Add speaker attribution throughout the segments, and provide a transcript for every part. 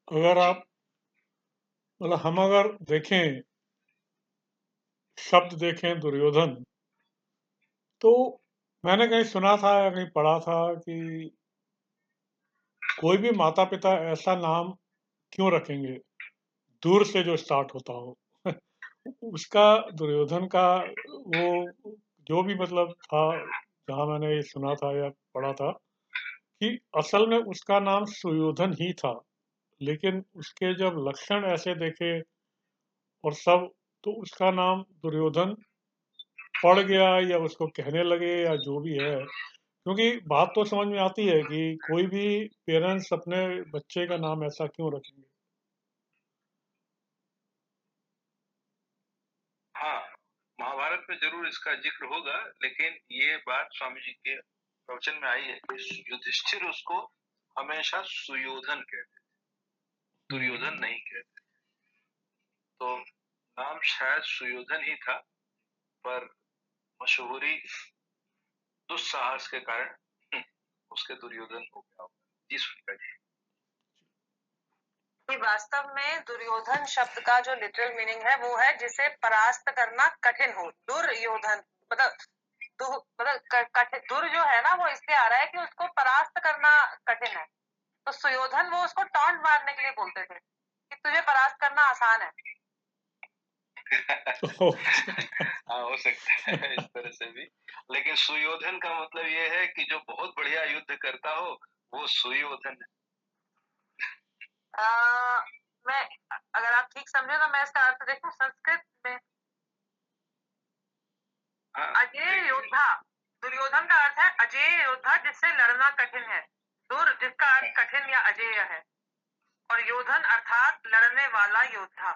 Speaker 1: अगर
Speaker 2: जी।
Speaker 1: आप मतलब हम अगर देखें, शब्द देखें दुर्योधन, तो मैंने कहीं सुना था या कहीं पढ़ा था कि कोई भी माता-पिता ऐसा नाम क्यों रखेंगे, दूर से जो स्टार्ट होता हो। उसका दुर्योधन का वो जो भी मतलब था, जहाँ मैंने ये सुना था या पढ़ा था कि असल में उसका नाम सुयोधन ही था, लेकिन उसके जब लक्षण ऐसे देखे और सब, तो उसका नाम दुर्योधन पड़ गया या उसको कहने लगे या जो भी है। क्योंकि बात तो समझ में आती है कि कोई भी पेरेंट्स अपने बच्चे का नाम ऐसा क्यों रखेंगे।
Speaker 2: हाँ, महाभारत में जरूर इसका जिक्र होगा, लेकिन ये बात स्वामी जी के प्रवचन में आई है कि युधिष्ठिर उसको हमेशा सुयोधन कहते, दुर्योधन नहीं कहते। तो नाम शायद सुयोधन ही था, पर मशहूरी दुस्साहस के कारण उसके दुर्योधन हो गया होगा। जी सुनिका जी।
Speaker 3: कि वास्तव में दुर्योधन शब्द का जो लिटरल मीनिंग है वो है जिसे परास्त करना कठिन हो। दुर्योधन मतलब दुर जो है ना, वो इसलिए आ रहा है कि उसको परास्त करना कठिन है। तो सुयोधन वो उसको टॉन्ट मारने के लिए बोलते थे कि तुझे परास्त करना आसान है।
Speaker 2: हाँ, हो सकता है इस तरह से भी, लेकिन सुयोधन का मतलब ये है कि जो बहुत बढ़िया युद्ध करता हो वो सुयोधन है।
Speaker 3: मैं अगर आप ठीक समझे तो मैं इसका अर्थ देखूं संस्कृत में, अजय योद्धा। दुर्योधन का अर्थ है अजय योद्धा, जिससे लड़ना कठिन है। दुर जिसका अर्थ कठिन या अजेय है, और योधन अर्थात लड़ने वाला योद्धा।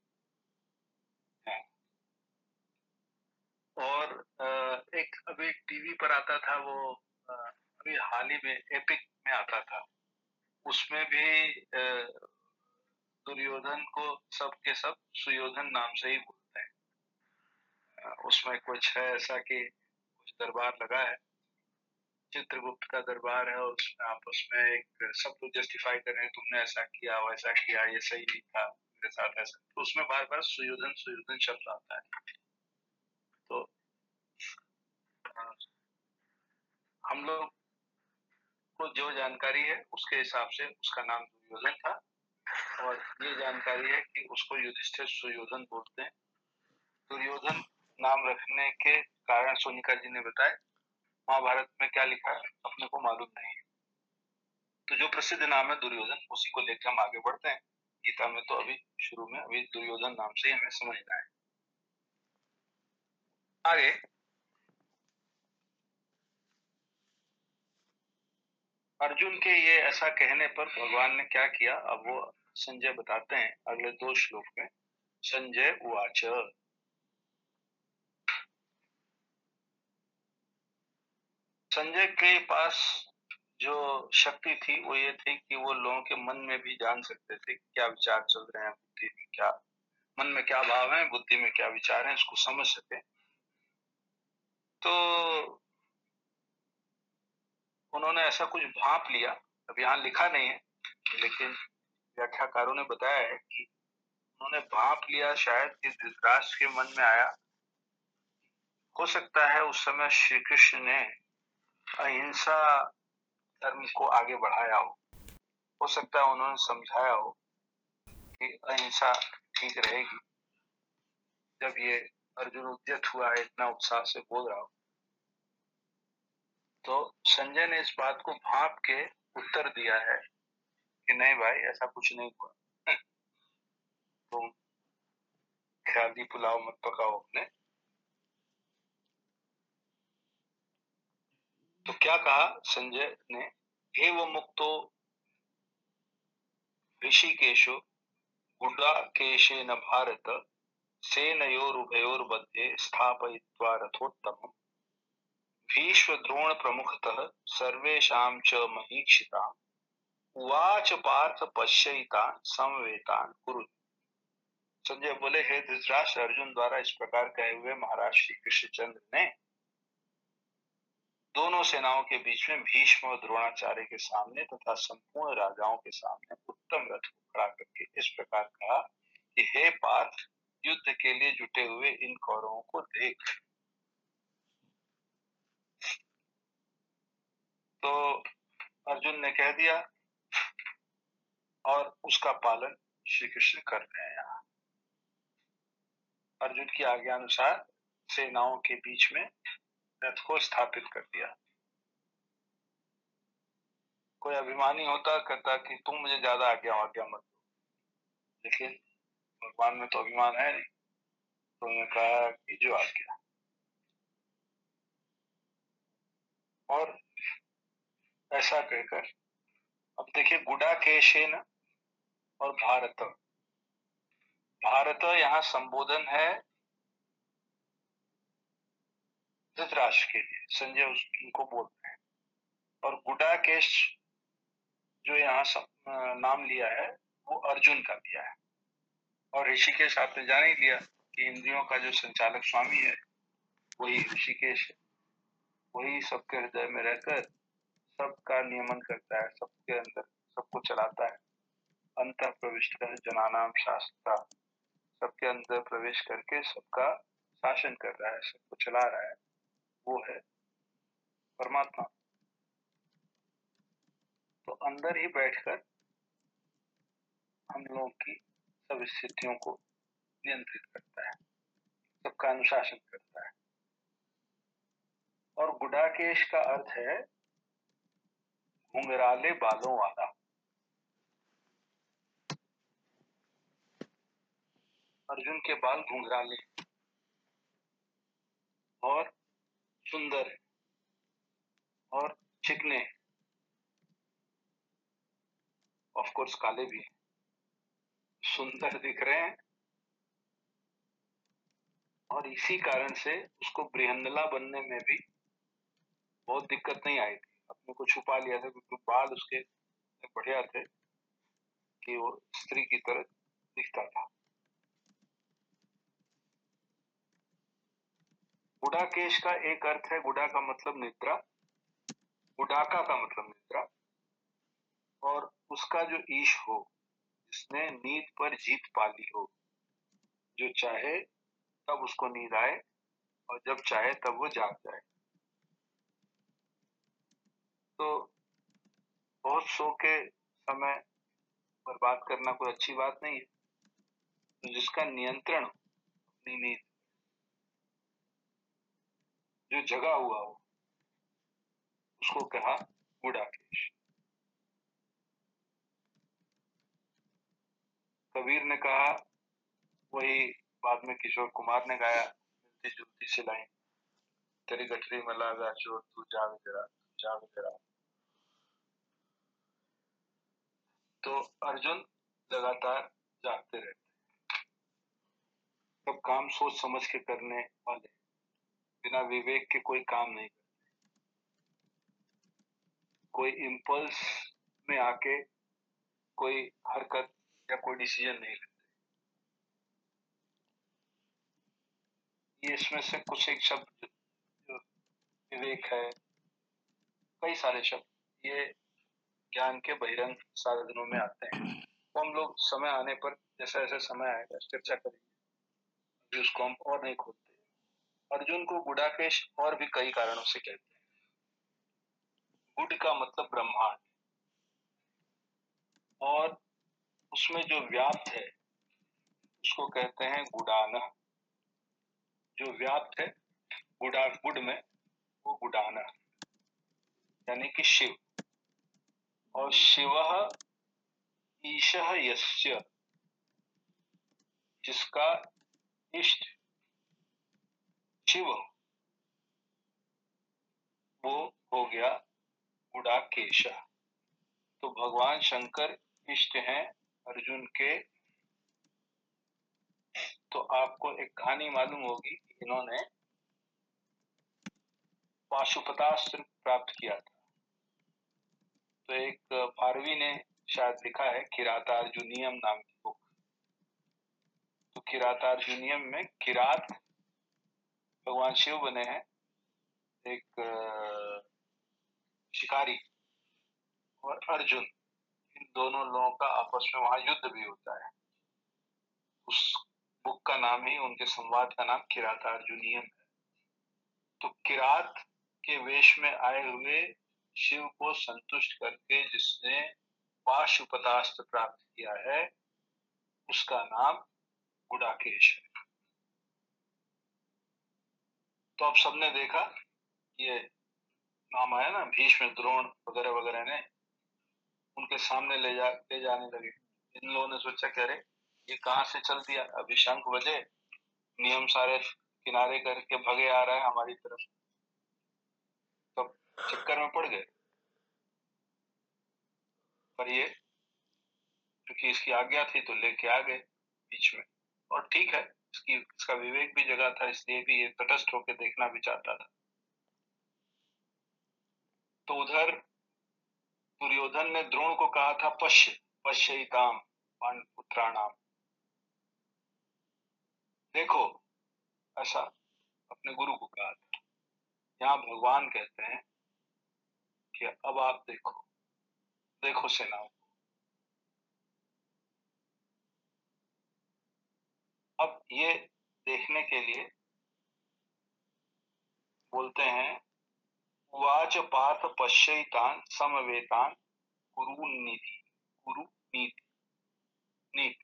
Speaker 2: और एक अभी टीवी पर आता था वो, अभी हाल ही में एपिक में आता था, उसमें भी दुर्योधन को सब के सब सुयोधन नाम से ही बोलते हैं। उसमें कुछ है ऐसा कि कुछ दरबार लगा है, चित्रगुप्त का दरबार है, और उसमें आपस में एक सब लोग जस्टिफाई कर रहे हैं, तुमने ऐसा किया वैसा किया, ये सही नहीं था मेरे साथ ऐसा, तो उसमें बार बार सुयोधन सुयोधन शब्द आता है। तो हम लोग को जो जानकारी है उसके हिसाब से उसका नाम दुर्योधन था, और ये जानकारी है कि उसको युधिष्ठिर सुयोधन बोलते हैं। दुर्योधन नाम रखने के कारण सोनिका जी ने बताया, महाभारत में क्या लिखा है अपने को मालूम नहीं है। तो जो प्रसिद्ध नाम है दुर्योधन, उसी को लेकर हम आगे बढ़ते हैं। गीता में तो अभी शुरू में अभी दुर्योधन नाम से हमें समझना है। आगे अर्जुन के ये ऐसा कहने पर भगवान ने क्या किया, अब वो संजय बताते हैं अगले 2 श्लोक में। संजय उवाच। संजय के पास जो शक्ति थी वो ये थी कि वो लोगों के मन में भी जान सकते थे क्या विचार चल रहे हैं, बुद्धि में क्या, मन में क्या भाव है, बुद्धि में क्या विचार है, इसको समझ सके। तो उन्होंने ऐसा कुछ भांप लिया, अब यहाँ लिखा नहीं है, लेकिन व्याख्याकारों ने बताया है कि उन्होंने भांप लिया, शायद कि धृतराष्ट्र के मन में आया, हो सकता है उस समय श्री कृष्ण ने अहिंसा धर्म को आगे बढ़ाया हो सकता है उन्होंने समझाया हो कि अहिंसा ठीक रहेगी। जब ये अर्जुन उद्यत हुआ है, इतना उत्साह से बोल रहा हो, तो संजय ने इस बात को भांप के उत्तर दिया है कि नहीं भाई, ऐसा कुछ नहीं हुआ, तुम ख्याली पुलाव मत पकाओ अपने। तो क्या कहा संजय ने, हे वो मुक्तो ऋषिकेशो गुडाकेशेन भारत सेनयोरुभयोर्मध्ये स्थापयित्वा रथोत्तमम् भीष्म द्रोण प्रमुखतः सर्वेषां च महीक्षिताम् उवाच पार्थ पश्यैतान् समवेतान् कुरु। संजय बोले, हे धृतराष्ट्र, अर्जुन द्वारा इस प्रकार कहे हुए महाराज श्री कृष्णचंद्र ने दोनों सेनाओं के बीच में भीष्म और द्रोणाचार्य के सामने तथा संपूर्ण राजाओं के सामने उत्तम रथ को खड़ा करके इस प्रकार कहा कि हे पार्थ, युद्ध के लिए जुटे हुए इन कौरवों को देख। तो अर्जुन ने कह दिया और उसका पालन श्री कृष्ण कर रहे हैं। यहाँ अर्जुन की आज्ञा अनुसार सेनाओं के बीच में रथ को स्थापित कर दिया। कोई अभिमानी होता कहता कि तुम मुझे ज्यादा आज्ञा मत दो, लेकिन भगवान में तो अभिमान है नहीं, तो उन्होंने कहा कि जो आज्ञा। और ऐसा कहकर अब देखिए, गुडाकेशेन और भारत, भारत यहाँ संबोधन है धृतराष्ट्र के लिए, संजय उनको बोलते हैं। और गुडाकेश जो यहाँ नाम लिया है वो अर्जुन का लिया है। और ऋषिकेश आपने जान ही लिया कि इंद्रियों का जो संचालक स्वामी है वही ऋषिकेश है। वही सबके हृदय में रहकर सबका नियमन करता है, सबके अंदर सबको चलाता है। अंतः प्रविष्ट जनानाम शास्त्रा, सबके अंदर प्रवेश करके सबका शासन कर रहा है, सबको चला रहा है, वो है परमात्मा। तो अंदर ही बैठकर हम लोगों की सब स्थितियों को नियंत्रित करता है, सबका अनुशासन करता है। और गुडाकेश का अर्थ है घुंघराले बालों वाला। अर्जुन के बाल घुंघराले और सुंदर और चिकने, ऑफ कोर्स काले भी, सुंदर दिख रहे हैं। और इसी कारण से उसको बृहन्नला बनने में भी बहुत दिक्कत नहीं आई थी। अपने को छुपा लिया था क्योंकि बाल उसके बढ़िया थे कि वो स्त्री की तरह दिखता था। गुडाकेश का एक अर्थ है, गुडा का मतलब निद्रा, गुडाका का मतलब निद्रा। और उसका जो ईश हो, जिसने नींद पर जीत पा ली हो, जो चाहे तब उसको नींद आए और जब चाहे तब वो जाग जाए। तो बहुत सो के समय बर्बाद करना कोई अच्छी बात नहीं है। तो जिसका नियंत्रण अपनी नींद, जो जगा हुआ हो, उसको कहा गुडाकेश। कबीर ने कहा, वही बाद में किशोर कुमार ने गाया, मिलती जुलती सी लाइन, तेरी गठरी में लागा चोर, तू जाग जरा, जाग जरा। तो अर्जुन लगातार जागते रहते, सब काम सोच समझ के करने वाले, बिना विवेक के कोई काम नहीं करते, कोई इम्पल्स में आके कोई हरकत या कोई डिसीजन नहीं लेते। ये इसमें से कुछ एक शब्द विवेक है, कई सारे शब्द ये ज्ञान के बहिरंग साधनों में आते हैं। तो हम लोग समय आने पर, जैसा जैसा समय आएगा चर्चा करेंगे, उसको हम और नहीं खोलते। अर्जुन को गुडाकेश और भी कई कारणों से कहते हैं। गुड का मतलब ब्रह्मांड, और उसमें जो व्याप्त है उसको कहते हैं गुडान। जो व्याप्त है गुड में, वो गुडान यानी कि शिव। और शिवः ईशः यस्य, जिसका इष्ट शिव, वो हो गया गुडाकेश। तो भगवान शंकर इष्ट हैं अर्जुन के। तो आपको एक कहानी मालूम होगी, इन्होंने पाशुपतास्त्र प्राप्त किया था। तो एक भारवी ने शायद लिखा है किरातार्जुनियम नाम की बुक। तो किरातार्जुनियम में किरात भगवान शिव बने हैं, एक शिकारी और अर्जुन, इन दोनों लोगों का आपस में वहां युद्ध भी होता है। उस बुक का नाम ही, उनके संवाद का नाम किरातार्जुनीयम है। तो किरात के वेश में आए हुए शिव को संतुष्ट करके जिसने पाशुपतास्त्र प्राप्त किया है, उसका नाम गुडाकेश है। तो अब सबने देखा, ये नाम आया ना, भीष्म, द्रोण वगैरह वगैरह ने उनके सामने ले जाने लगे। इन लोगों ने सोचा कि अरे ये कहाँ से चल दिया, अभी शंख बजे, नियम सारे किनारे करके भगे आ रहा है हमारी तरफ, तब चक्कर में पड़ गए। पर ये क्योंकि इसकी आज्ञा थी तो लेके आ गए बीच में, और ठीक है, इसका विवेक भी जगा था, इसलिए भी ये तटस्थ होकर देखना भी चाहता था। तो उधर दुर्योधन ने द्रोण को कहा था पश्यताम पांडुपुत्राणाम, देखो, ऐसा अपने गुरु को कहा था। यहाँ भगवान कहते हैं कि अब आप देखो, देखो सेनाओं। अब ये देखने के लिए बोलते हैं, उवाच पार्थ पश्यतान समवेतान गुरु नीति नीति।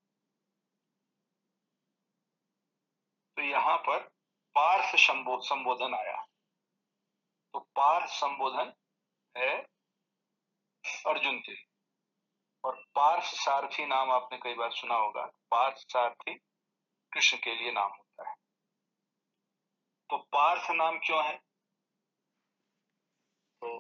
Speaker 2: तो यहाँ पर पार्थ संबोधन आया। तो पार्थ संबोधन है अर्जुन के लिए, और पार्थ सारथी नाम आपने कई बार सुना होगा। पार्थ सारथी कृष्ण के लिए नाम होता है। तो पार्थ नाम क्यों है? तो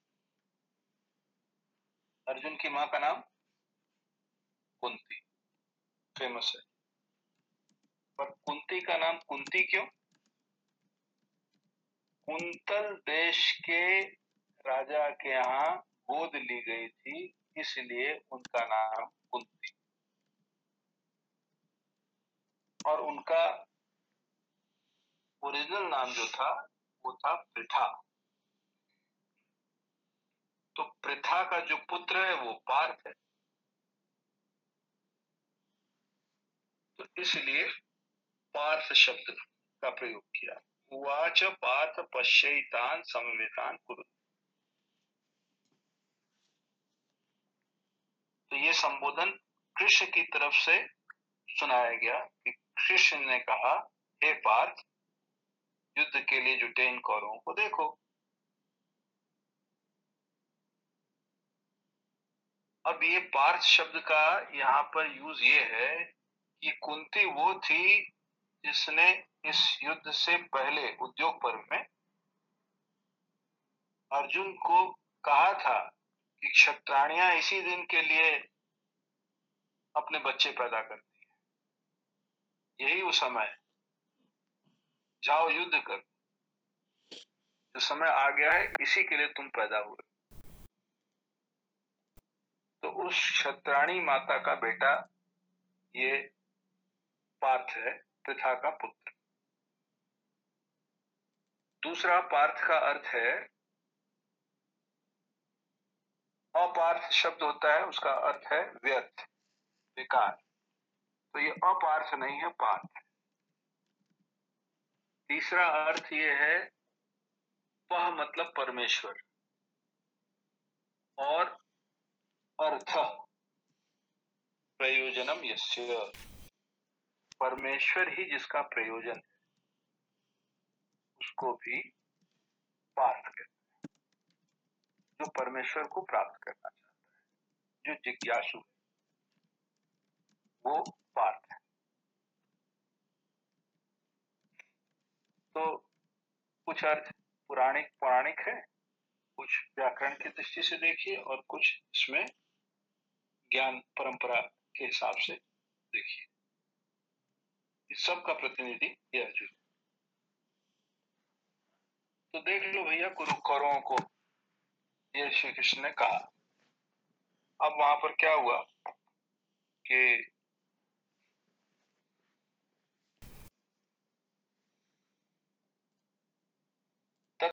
Speaker 2: अर्जुन की मां का नाम कुंती, फेमस है। पर कुंती का नाम कुंती क्यों? कुंतल देश के राजा के यहाँ गोद ली गई थी, इसलिए उनका नाम कुंती। और उनका ओरिजिनल नाम जो था वो था पृथा। तो पृथा का जो पुत्र है वो पार्थ है। तो इसलिए पार्थ शब्द का प्रयोग किया। उवाच पार्थ पश्यतान समवेतान कुरु। तो ये संबोधन कृष्ण की तरफ से सुनाया गया कि कृष्ण ने कहा, हे पार्थ, युद्ध के लिए जुटे इन कौरवों को देखो। अब ये पार्थ शब्द का यहाँ पर यूज ये है कि कुंती वो थी जिसने इस युद्ध से पहले उद्योग पर्व में अर्जुन को कहा था कि क्षत्राणियां इसी दिन के लिए अपने बच्चे पैदा करती है, यही वो समय है, जाओ युद्ध कर, जो समय आ गया है इसी के लिए तुम पैदा हुए। तो उस क्षत्राणी माता का बेटा ये पार्थ है, पृथा का पुत्र। दूसरा पार्थ का अर्थ है, अपार्थ शब्द होता है, उसका अर्थ है व्यर्थ, बेकार। तो ये अपार्थ नहीं है, पार्थ। तीसरा अर्थ ये है, पह मतलब परमेश्वर, और अर्थ प्रयोजनम यस्य, परमेश्वर ही जिसका प्रयोजन है उसको भी पार्थ कहते हैं। जो परमेश्वर को प्राप्त करना चाहता है, जो जिज्ञासु है, वो पार्थ है। तो कुछ अर्थ पौराणिक है, कुछ व्याकरण की दृष्टि से देखिए, और कुछ इसमें ज्ञान परंपरा के हिसाब से देखिए। इस सब का प्रतिनिधि ये अर्जुन। तो देख लो भैया, कौरवों को ये श्री कृष्ण ने कहा। अब वहां पर क्या हुआ कि